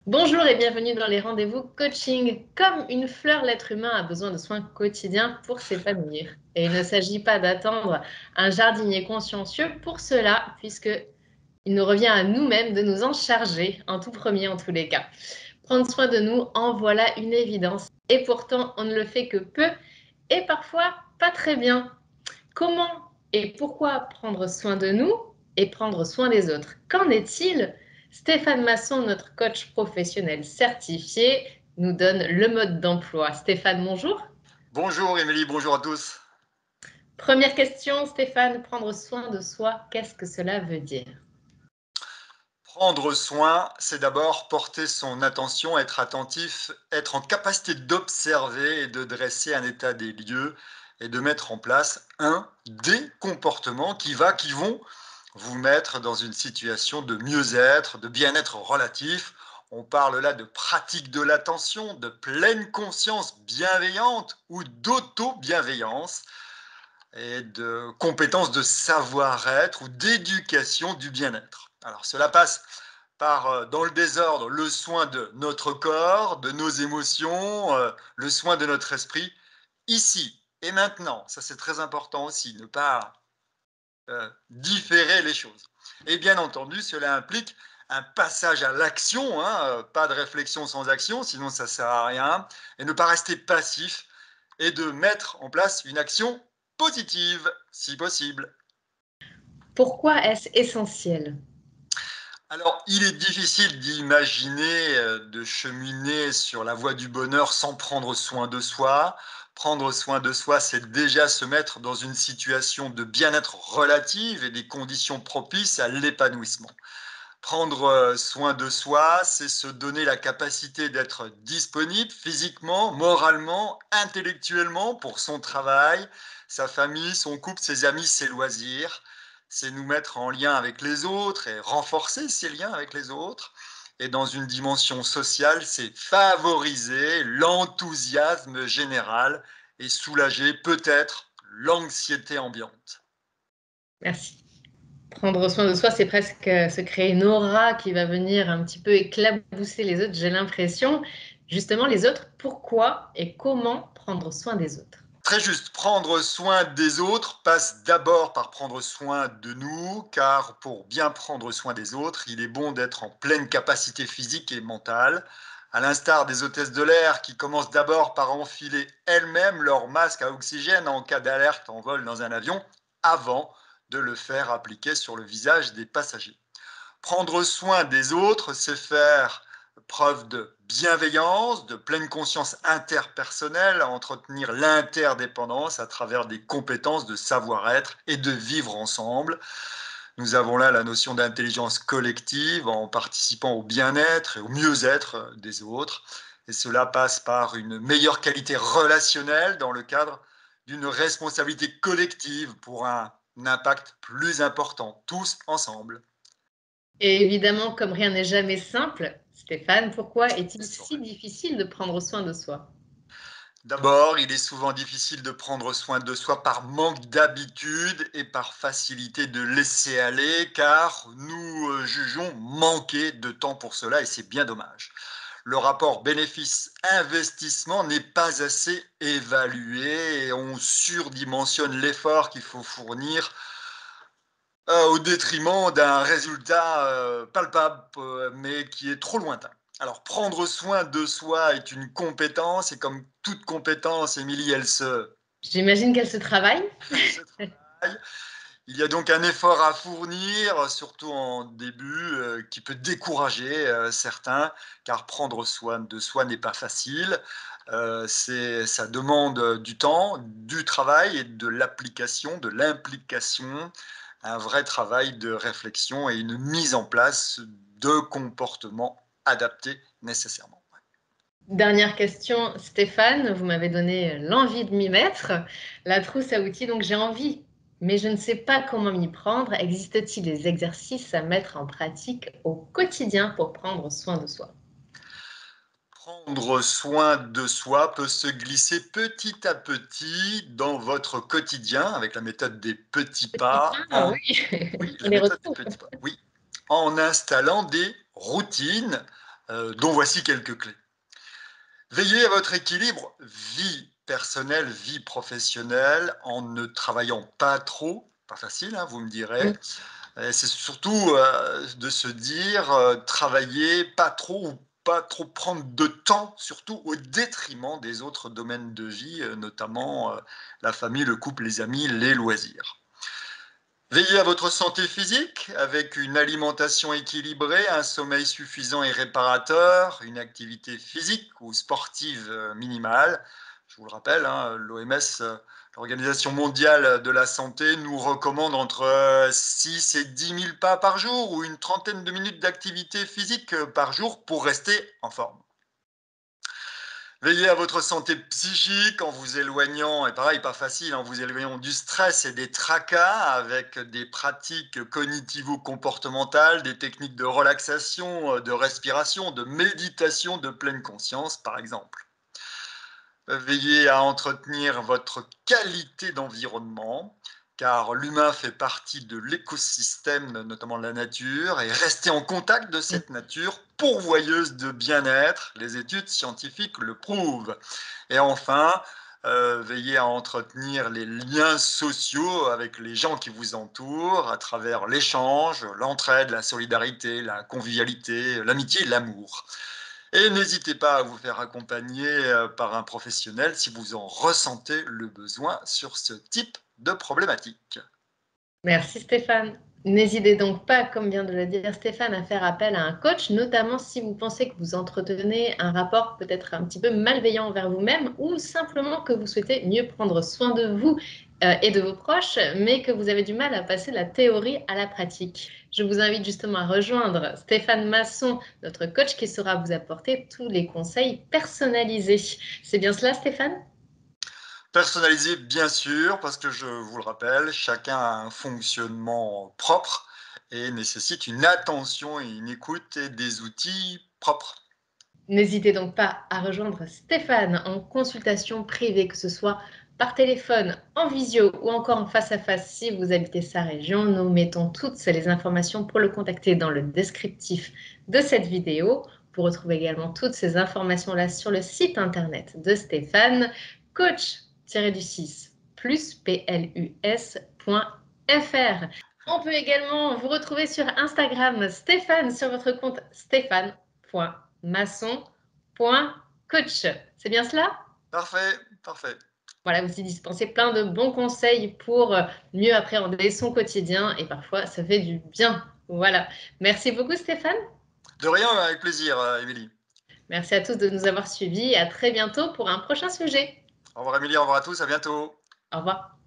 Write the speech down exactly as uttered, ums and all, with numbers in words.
Bonjour et bienvenue dans les rendez-vous coaching. Comme une fleur, l'être humain a besoin de soins quotidiens pour s'épanouir. Et il ne s'agit pas d'attendre un jardinier consciencieux pour cela, puisque il nous revient à nous-mêmes de nous en charger, en tout premier en tous les cas. Prendre soin de nous, en voilà une évidence. Et pourtant, on ne le fait que peu et parfois pas très bien. Comment et pourquoi prendre soin de nous et prendre soin des autres? Qu'en est-il? Stéphane Masson, notre coach professionnel certifié, nous donne le mode d'emploi. Stéphane, bonjour. Bonjour Émilie, bonjour à tous. Première question, Stéphane, prendre soin de soi, qu'est-ce que cela veut dire? Prendre soin, c'est d'abord porter son attention, être attentif, être en capacité d'observer et de dresser un état des lieux et de mettre en place un des comportements qui va, qui vont vous mettre dans une situation de mieux-être, de bien-être relatif. On parle là de pratique de l'attention, de pleine conscience bienveillante ou d'auto-bienveillance et de compétences de savoir-être ou d'éducation du bien-être. Alors cela passe par, euh, dans le désordre, le soin de notre corps, de nos émotions, euh, le soin de notre esprit, ici et maintenant. Ça c'est très important aussi, ne pas euh, différer les choses. Et bien entendu, cela implique un passage à l'action, hein, euh, pas de réflexion sans action, sinon ça ne sert à rien, et ne pas rester passif, et de mettre en place une action positive, si possible. Pourquoi est-ce essentiel? Alors, il est difficile d'imaginer euh, de cheminer sur la voie du bonheur sans prendre soin de soi. Prendre soin de soi, c'est déjà se mettre dans une situation de bien-être relative et des conditions propices à l'épanouissement. Prendre euh, soin de soi, c'est se donner la capacité d'être disponible physiquement, moralement, intellectuellement pour son travail, sa famille, son couple, ses amis, ses loisirs. C'est nous mettre en lien avec les autres et renforcer ces liens avec les autres. Et dans une dimension sociale, c'est favoriser l'enthousiasme général et soulager peut-être l'anxiété ambiante. Merci. Prendre soin de soi, c'est presque euh, se créer une aura qui va venir un petit peu éclabousser les autres, j'ai l'impression. Justement, les autres, pourquoi et comment prendre soin des autres? Très juste, prendre soin des autres passe d'abord par prendre soin de nous, car pour bien prendre soin des autres, il est bon d'être en pleine capacité physique et mentale, à l'instar des hôtesses de l'air qui commencent d'abord par enfiler elles-mêmes leur masque à oxygène en cas d'alerte en vol dans un avion, avant de le faire appliquer sur le visage des passagers. Prendre soin des autres, c'est faire preuve de bienveillance, de pleine conscience interpersonnelle, entretenir l'interdépendance à travers des compétences de savoir-être et de vivre ensemble. Nous avons là la notion d'intelligence collective en participant au bien-être et au mieux-être des autres. Et cela passe par une meilleure qualité relationnelle dans le cadre d'une responsabilité collective pour un impact plus important, tous ensemble. Et évidemment, comme rien n'est jamais simple, Stéphane, pourquoi est-il C'est si vrai. difficile de prendre soin de soi? D'abord, il est souvent difficile de prendre soin de soi par manque d'habitude et par facilité de laisser aller, car nous euh, jugeons manquer de temps pour cela et c'est bien dommage. Le rapport bénéfice-investissement n'est pas assez évalué et on surdimensionne l'effort qu'il faut fournir euh, au détriment d'un résultat euh, palpable, euh, mais qui est trop lointain. Alors, prendre soin de soi est une compétence, et comme toute compétence, Émilie, elle se, J'imagine qu'elle se travaille. se travaille. Il y a donc un effort à fournir, surtout en début, euh, qui peut décourager euh, certains, car prendre soin de soi n'est pas facile. Euh, c'est, ça demande du temps, du travail et de l'application, de l'implication, un vrai travail de réflexion et une mise en place de comportements adaptés nécessairement. Dernière question, Stéphane, vous m'avez donné l'envie de m'y mettre. La trousse à outils, donc j'ai envie, mais je ne sais pas comment m'y prendre. Existe-t-il des exercices à mettre en pratique au quotidien pour prendre soin de soi? Prendre soin de soi peut se glisser petit à petit dans votre quotidien avec la méthode des petits pas. Ah En, oui, oui, on la les méthode des retrouve. petits pas. Oui, en installant des routines euh, dont voici quelques clés. Veillez à votre équilibre vie personnelle, vie professionnelle, en ne travaillant pas trop. Pas facile, hein, vous me direz. Mm. C'est surtout euh, de se dire euh, travailler pas trop ou pas trop prendre de temps, surtout au détriment des autres domaines de vie, euh, notamment euh, la famille, le couple, les amis, les loisirs. Veillez à votre santé physique avec une alimentation équilibrée, un sommeil suffisant et réparateur, une activité physique ou sportive euh, minimale. Je vous le rappelle, hein, l'O M S, euh, l'Organisation mondiale de la santé, nous recommande entre euh, six et dix mille pas par jour ou une trentaine de minutes d'activité physique euh, par jour pour rester en forme. Veillez à votre santé psychique en vous éloignant, et pareil, pas facile, en vous éloignant du stress et des tracas avec des pratiques cognitivo-comportementales, des techniques de relaxation, euh, de respiration, de méditation de pleine conscience, par exemple. Veillez à entretenir votre qualité d'environnement, car l'humain fait partie de l'écosystème, notamment la nature, et rester en contact de cette nature pourvoyeuse de bien-être. Les études scientifiques le prouvent. Et enfin, euh, veillez à entretenir les liens sociaux avec les gens qui vous entourent à travers l'échange, l'entraide, la solidarité, la convivialité, l'amitié et l'amour. Et n'hésitez pas à vous faire accompagner euh, par un professionnel si vous en ressentez le besoin sur ce type de problématique. Merci Stéphane. N'hésitez donc pas, comme vient de le dire Stéphane, à faire appel à un coach, notamment si vous pensez que vous entretenez un rapport peut-être un petit peu malveillant envers vous-même ou simplement que vous souhaitez mieux prendre soin de vous euh, et de vos proches, mais que vous avez du mal à passer de la théorie à la pratique. Je vous invite justement à rejoindre Stéphane Masson, notre coach, qui saura vous apporter tous les conseils personnalisés. C'est bien cela, Stéphane? Personnalisé, bien sûr, parce que je vous le rappelle, chacun a un fonctionnement propre et nécessite une attention et une écoute et des outils propres. N'hésitez donc pas à rejoindre Stéphane en consultation privée, que ce soit par téléphone, en visio ou encore en face à face si vous habitez sa région. Nous mettons toutes les informations pour le contacter dans le descriptif de cette vidéo. Vous retrouvez également toutes ces informations-là sur le site internet de Stéphane, coach-du-six plus plus.fr. On peut également vous retrouver sur Instagram, Stéphane, sur votre compte stéphane.masson.coach. C'est bien cela? Parfait, parfait. Voilà, vous y dispensez plein de bons conseils pour mieux appréhender son quotidien et parfois ça fait du bien. Voilà. Merci beaucoup Stéphane. De rien, avec plaisir, euh, Émilie. Merci à tous de nous avoir suivis et à très bientôt pour un prochain sujet. Au revoir, Émilie, au revoir à tous, à bientôt. Au revoir.